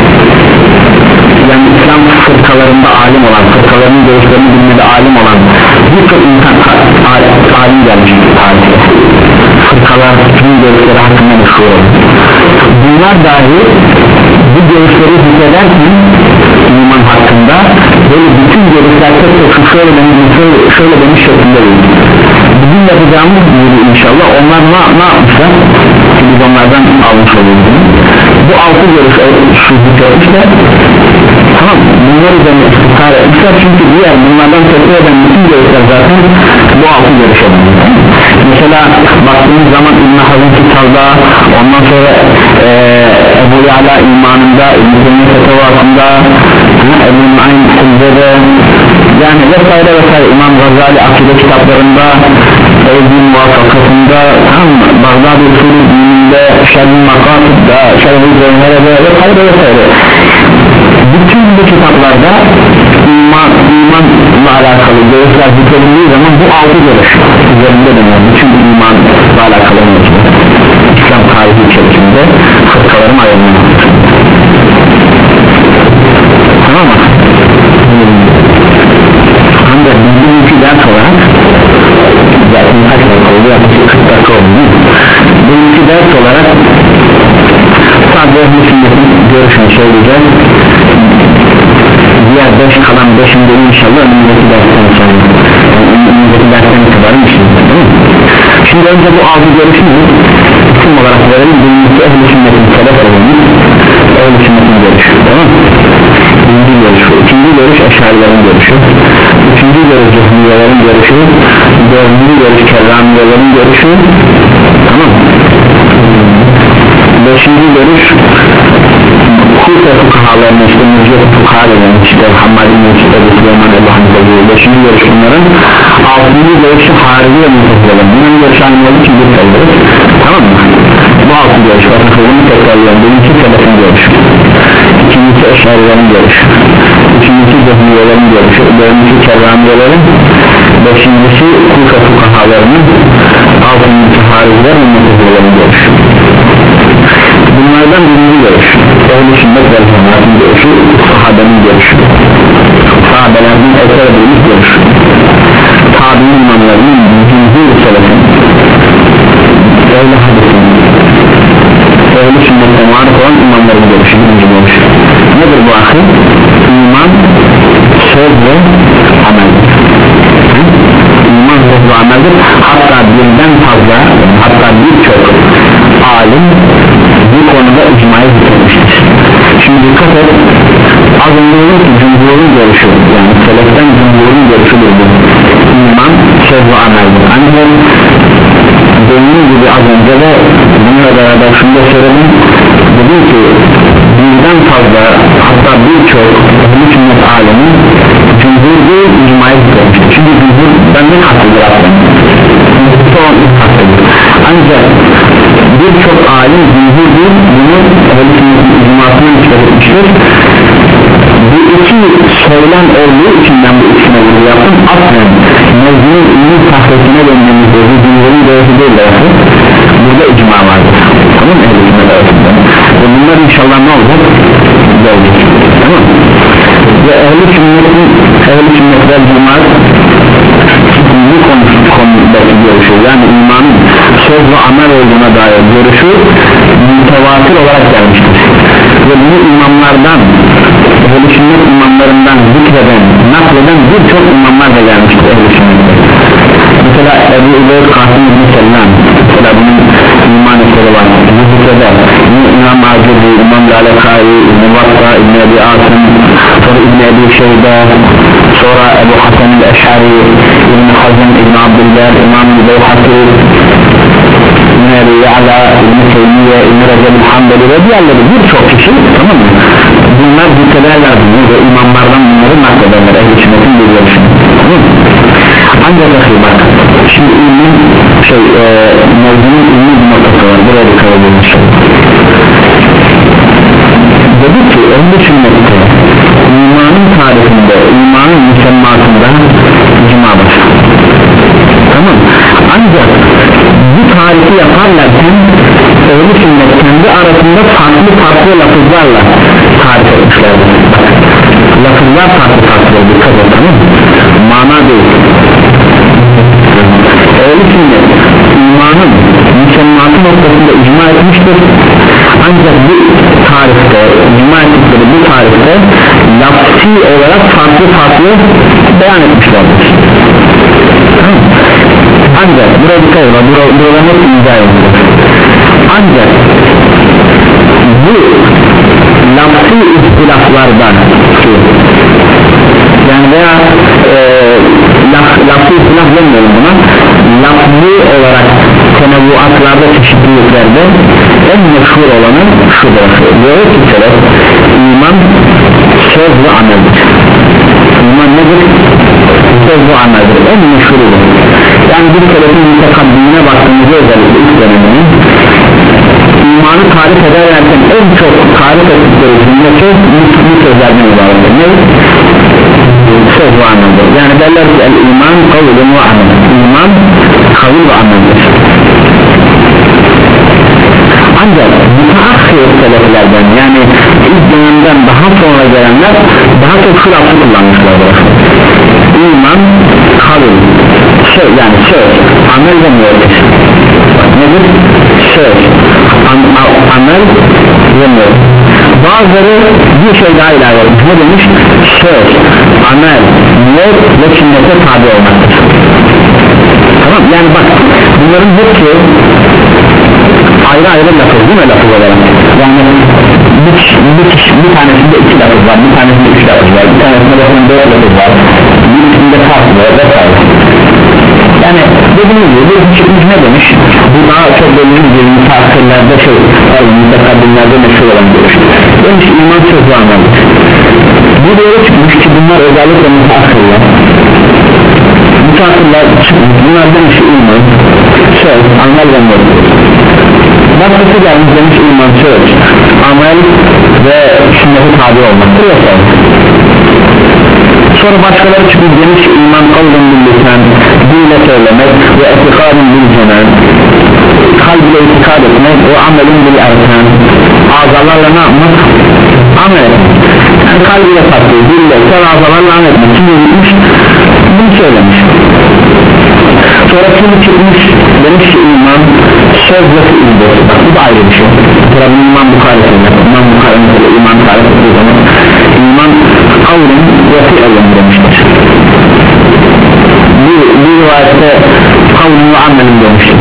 yani İslam fırkalarında alim olan, fırkaların görüşlerini bilmede alim olan birçok insan alim gelmiş tarihte. Fırkalar tüm görüşleri hakkında meşhur olur. Bunlar dahi bu görüşleri zikrederken iman hakkında böyle bütün görüşler tek tek şöyle demiş, şöyle, şöyle demiş şeklinde değil. Bugün yapacağımız gibi inşallah onlar ne, ne yapmışlar? Biz onlardan almış oluyoruz. Bu altı görüş şu zikretmişler. Tamam, bunlar üzerine istikrar etmişler çünkü diğer bunlardan tepki eden bütün görüşler zaten bu altı görüş edilmiş. Mesela baktığımız zaman İbn-i Hazm Kitab'da, ondan sonra e, Ebu Ya'la imanında, İbn-i Teymiye Fetevasında, Ebu Nuaym Hüzze'de, yani vesaire vesaire, İmam Gazali akide kitaplarında, Eyyid-i Muvaffakatında, Bağdad-ı Usulü dininde, Şerh-i Makasıd'da, Şerh-i Zeynere'de vesaire vesaire. Bütün bu kitaplarda iman, imanla alakalı görüşler zikredildiği zaman bu altı görüş üzerinde deniyor. Bütün imanla alakalı olması İslam tarihi içerisinde fırkaların ayrılması. Tamam mı? Ancak bildiğim iki ders olarak zaten kaç dakika oldu? Yaklaşık kırk dakika oldu değil mi? Bu iki ders olarak sadece bu sünnetin görüşünü söyleyeceğiz. Diğer beş kalan beşinde inşallah önümüzdeki dersten sonra, yani önümüzdeki dersten itibaren işleyeceğiz, değil mi? Şimdi önce bu altı görüşünü isim olarak verelim. Birincisi ehl-i sünnetin selef olanı, ehl-i sünnetin görüşü, tamam mı? Birinci görüş, ikinci görüş eşarilerin görüşü, üçüncü görüş cehmiyelerin görüşü, dördüncü görüş kerramiyelerin görüşü, tamam mı? Beşinci görüş Kufa fukahalarının, işte Mürciye fukahalarının, işte Hammadi Mürciye ve Süleyman Allah'ın söylüyor. Beşinci görüş bunların. Altıncı görüşü Harici ve Mürciye'lerin. Bunun görüşü aynı olduğu için bir sayılır. Tamam mı? Bu altı görüş. Bakın bunu tekrarlayalım. Birincisi selefin görüşü, İkincisi eşarilerin görüşü, üçüncüsü Basriyelerin görüşü, dördüncü Kerramiyelerin, beşincisi Kufa fukahalarının, altıncısı Hariciler ve Mutezilerin görüşü. Bunlardan birinci görüş Ehl-i Sünnet ve Cemaat'in görüşü, sahabenin görüşü, sahabelerden eser edilmiş görüş, tabi'in imamlarının cümhur selefin, Ehl-i Hadis'in, Ehl-i Sünnet'e marif olan imamların görüşü, birinci görüş. Nedir bu akıl? İman, söz ve ameldir. İman, söz ve ameldir. Hatta birden fazla, hatta birçok alim bu konuda icmayı bitirmiştir. Şimdi dikkat et, az önce dedim ki cumhurun görüşü, yani seleften cumhurun görüşüdür bu. İman, söz ve ameldir. Ancak dediğim gibi az önce de bununla beraber şunu da söyledim, dedim ki birden fazla, hatta birçok Ehl-i Sünnet alemi cumhur değil icmayı bitirmiştir. Çünkü cumhur benden haklıdır aslında, son haklıdır. Ancak birçok alim cumhur değil, bunu Ehl-i Sünnet'in icmasını çıkartmıştır. Bu iki söylem olduğu için ben bu ikisine vurgu yaptım. Aslen mevzunun ünlü sahresine dönmemizde bu cumhurun görüşü değil de burada icma vardır. Tamam mı? Ehl-i Sünnet arasında ve bunlar inşallah ne olacak? Gelecek. Tamam mı? Ve Ehl-i Sünnet'in Ehl-i Sünnet ve Cemaat bu konudaki görüşü, yani imanın söz ve amel olduğuna dair görüşü mütevatir olarak gelmiştir ve bunu imamlardan, Ehl-i Sünnet imamlarından zikreden, nakleden birçok imamlar da gelmiştir Ehl-i Sünnet'te. Mesela Ebu Ubeyd Kasım İbn Selman, mesela bunun iman eseri var, zikreder. İmam Acıbi, İmam Lalekari, İbn-i Vakta, İbn-i Ebi Asım, sonra İbn-i Ebi Şeyda, sonra Ebu Hasan el-Eş'ari, İbn-i Hazm, İbn-i Abdülber, İmam-ı Beyhati, İbn-i Ebi Ya'la, İbn-i Teymiye, İbn-i Recep-i Hanbeli ve diğerleri birçok kişi, tamam mı? Bunlar zikrederler bunu ve imamlardan bunları naklederler Ehl-i Sünnet'in bir görüşünü, tamam mı? Ancak akıl bak, şimdi ilmin şey, e, mevzunun ilmi bir noktası var, buraya dikkat edilmiş. Dedi ki Ehl-i Sünnet'te imanın tarifinde, imanın müsemmatında icma var, tamam. Ancak bu tarifi yaparlarken Ehl-i Sünnet kendi arasında farklı farklı lafızlarla tarif etmişlerdir. Lafızlar farklı farklı, dikkat et, tamam mı? Mana değil. Ehl-i Sünnet imanın müsemmatı noktasında icma etmiştir. Ancak bu tarifte, icma ettikleri bu tarifte lafzi olarak farklı farklı beyan etmişlerdir. Tamam. Ancak buraya dikkat edin, buradan hep imza edilir. Ancak bu lafzi ihtilaflardan yani veya e, laf, lafzi ihtilaf demiyorum buna, lafzi olarak tenevvuatlarda, çeşitliliklerde en meşhur olanı şudur. Diyor ki selef, iman söz ve ameldir. İman nedir? Söz ve ameldir. En meşhurudur. Yani bir selefin mütekaddimine baktığımızda özellikle ilk döneminin imanı tarif ederlerken en çok tarif ettikleri cümle söz, bu sözlerden ibarettir. Ne? Söz ve ameldir. Yani derler ki el iman kavlun ve amel. İman kavl ve ameldir. Ancak müteakhir seleflerden, yani ilk dönemden daha sonra gelenler daha çok şu lafı kullanmışlardır. İman kavl, söz, yani söz, amel ve müessir. Nedir? Söz, am, amel ve müessir. Bazıları bir şey daha ilave etmiş. Ne demiş? Söz, amel, müessir ve sünnete tabi olmaktır. Tamam, yani bak bunların hepsi ayrı ayrı lafız değil mi, lafız olarak? Yani bir, bir, bir tanesinde iki lafız var, bir tanesinde üç lafız var, bir tanesinde lafın dört lafız var, birisinde farklı var vesaire. Yani dediğimiz gibi bir çıkmış ne demiş? Bu daha çok dediğimiz gibi müteakhirlerde şey, mütekaddimlerde meşhur olan görüş. Demiş iman söz ve ameldir. Bu doğru çıkmış ki bunlar özellikle müteakhirler. Müteakhirler çıkmış, bunlar demiş iman söz, amel ve müessir. Başkası gelmiş demiş iman söz, amel ve sünnete tabi olmaktır vesaire. Sonra başkaları çıkıp demiş iman kavlun bil lisan, dile söylemek ve etikadun bil cenan, kalbiyle itikad etmek ve amelin bil erkan, azalarla ne yapmak? Amel etmek. Yani kalbiyle tatlı, dille, sonra azalarla amel etmek. Kim gitmiş? Bunu söylemiş. Sonra kim çıkmış? Demiş ki iman söz ve fiildir. Bak bu da ayrı bir şey. Sonra bu iman Bukhari'sinde, iman Bukhari'sinde iman tarif ettiği zaman iman kavlun ve fiildir demiştir. Bir, bir rivayette kavlun ve amelin demiştir.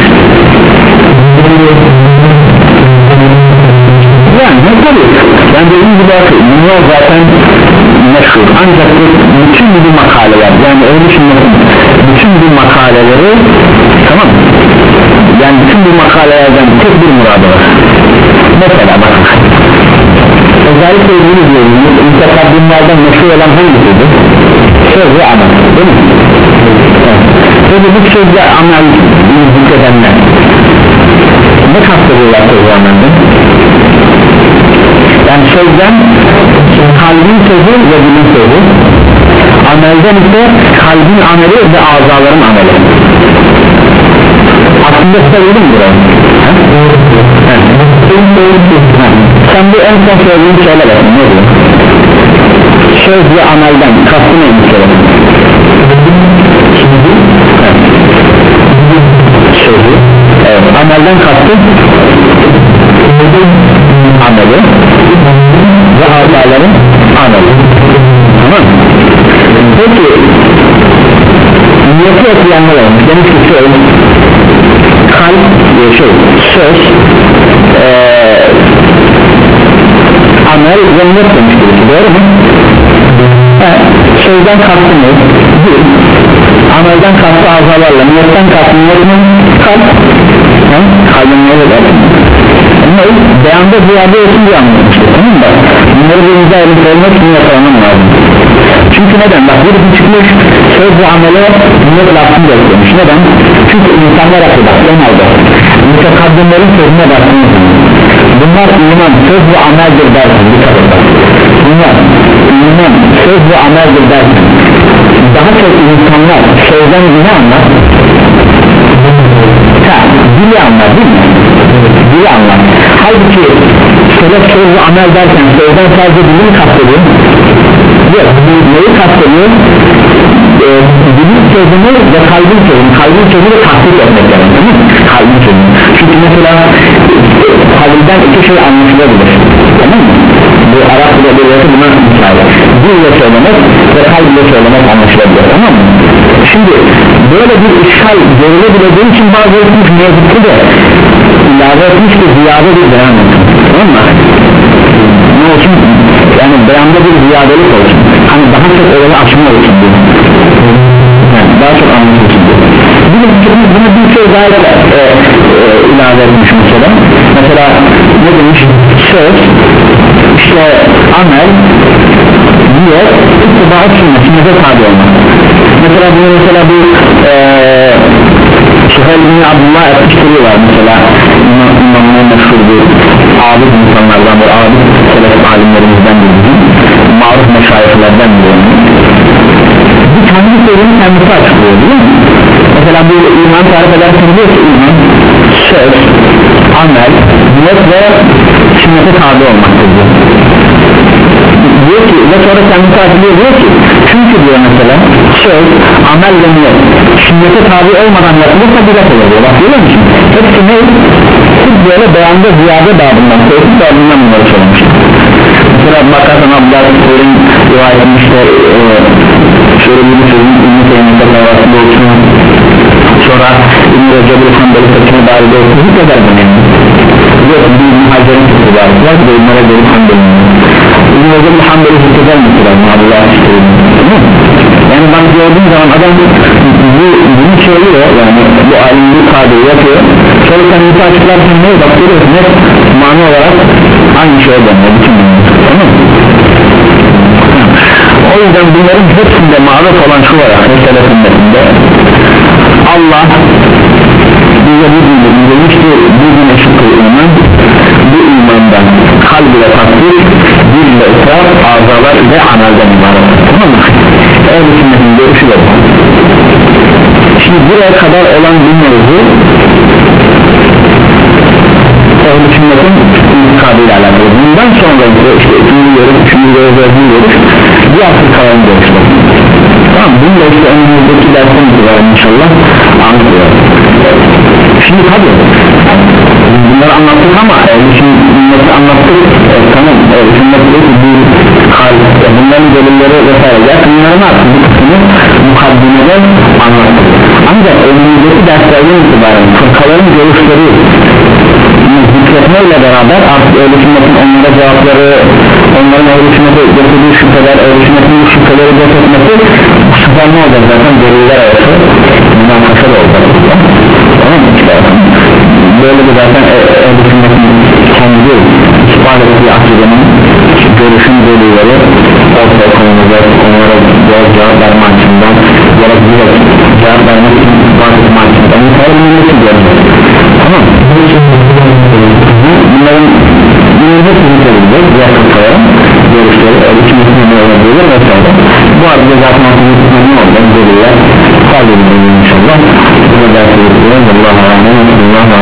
Yani ne tabii yani dediğim gibi bunlar zaten meşhur ancak bütün bu makaleler yani öyle sünnetin bütün bu makaleleri tamam yani bütün bu makalelerden tek bir muradı var. Mesela bakın özellikle ilgili diyorum mütekaddimlerden meşhur olan hangisiydi? Söz ve amel değil mi? Peki bu söz ve amel zikredenler ne kastediyorlar söz ve amelden? Yani sözden kalbin sözü ve dilin sözü, amelden ise kalbin ameli ve azaların ameli. Aslında söyledi mi buraya? Sen bu en son söylediğini söyle bakın ne diyor? Söz ve amelden kastı neymiş söyledi? Sözü, evet. Amelden kastı ameli ve azaların ameli. Tamam mı? Peki niyeti okuyanlar olmuş demiş ki söz kalp şey söz ee, amel ve niyet demiş birisi doğru mu? Evet. Sözden kastı ne? Bir amelden kastı azalarla niyetten kastı niyetin kalp kalbin niyeti der ne? Beyanda ziyade olsun diye anlamıştır tamam mı? Bunları bir izah edip olmak için yakalamam lazım. Çünkü neden? Bak birisi çıkmış söz ve amele niyet lafını göstermiş. Neden? Çünkü insanlar akıda genelde mütekaddimlerin sözüne baktığınız bunlar iman söz ve ameldir derken dikkat et. Bunlar iman söz ve ameldir derken daha çok insanlar sözden ne anlar? Ha, dili anlar değil mi? Dili anlar. Halbuki söz söz ve amel derken sözden sadece dilini kastediyor. Yok, neyi kastediyor? Ee, dilin sözünü ve kalbin sözünü, kalbin sözünü de taklit etmek yani, değil mi? Kalbin sözünü. Çünkü mesela kalbinden iki şey anlaşılabilir, tamam mı? Bu Arap'da bir yakı buna müsaade. Dille söylemek ve kalbiyle söylemek anlaşılabilir, tamam mı? Şimdi böyle bir işgal görülebileceği için bazı etmiş ne yazıklı da ilave etmiş ki ziyade bir beyan olsun, tamam mı? Ne olsun? Yani beyanda bir ziyadelik olsun, hani daha çok olayı açma olsun diye, yani daha çok anlatılsın diye. Bunu bir şey daha da e, e, ilave etmiş mesela. Mesela ne demiş? Söz, işte amel, niyet, ittibaat sünnet, sünnete tabi olmak. Mesela bunu mesela bir e, Süheyl bin Abdullah etmiştiriyor var mesela İmam'ın meşhur bir abid insanlardan bir abid selef alimlerimizden bir maruf meşayihlerden bir bir kendi sözünü kendisi açıklıyor değil mi? Mesela bu iman tarif ederken diyor ki iman söz, amel, niyet ve sünnete tabi olmaktır diyor. Diyor ki ve sonra kendisi açıklıyor diyor ki çünkü diyor mesela söz, amel ve niyet sünnete tabi olmadan yapılırsa bidat olur diyor. Bak görüyor musun? Hepsi ne? Sırf böyle beyanda ziyade babından, tehdit babından bunları söylemiştir. Mesela bakarsan Abdülhamid Sürey'in rivayetini işte e, şöyle bir sözün ünlü teyminde davasında olsun sonra İbn-i Recep'in Hanbeli Fethine bari de olsun hiç eder bunu yani yok bir İbn-i Hacer'in Fethine bari var da İbn-i Recep'in Hanbeli'nin İbn-i Recep'in Hanbeli Fethine mi lazım Allah'a şükür yani ben gördüğüm zaman adam bu, bunu söylüyor yani bu alimli kadeyi yapıyor sonra kendisi açıklarken ne bak görüyorsun hep mani olarak aynı şeye dönüyor bütün bunlar tamam mı? O yüzden bunların hepsinde maruf olan şu var mesela sünnetinde Allah bize bu dini bildirmişti bu dine şükür iman bu imandan kalb ile tasdik dil ile ısrar, azalar ile amelden ibaret. Tamam mı? Ehl-i sünnetin görüşü de bu. Şimdi buraya kadar olan bir mevzu Ehl-i sünnetin itikadıyla alakalı. Bundan sonra ise işte ikinci görüş, üçüncü görüş, dördüncü görüş diğer fırkaların görüşleri. Tamam, bunu da işte önümüzdeki dersten itibaren inşallah anlatıyor. Şimdi tabi bunları anlattık ama Ehl-i sünneti anlattık, e, tamam Ehl-i sünneti bu hal, e, bunların delilleri vesaire zaten bunların artık bu kısmını mukaddimeden anlattık. Ancak önümüzdeki derslerden itibaren fırkaların görüşleri zikretmeyle beraber artık Ehl-i sünnetin onlara cevapları, onların Ehl-i sünnete getirdiği şüpheler, Ehl-i sünnetin bu şüpheleri getirmesi bu sefer ne olacak zaten deliller arası münakaşa da olacak. Tamam mı? Böyle bir zaten Ehl-i sünnetin kendi ispat ettiği akidenin görüşün delilleri ortaya konulacak, onlara doğru cevap verme açısından ya da direkt cevap vermek için ispat etme açısından onu terminlesi göreceğiz. Tamam mı? Bunların bunların hepsini söyleyeceğiz diğer kırkaların görüşleri Ehl-i sünnetin ne olabilir vesaire. Bu arada zaten aklımızda ne olacak deliller sağlayabiliriz inşallah. Bu da dersi yapıyoruz. Allah'a emanet olun.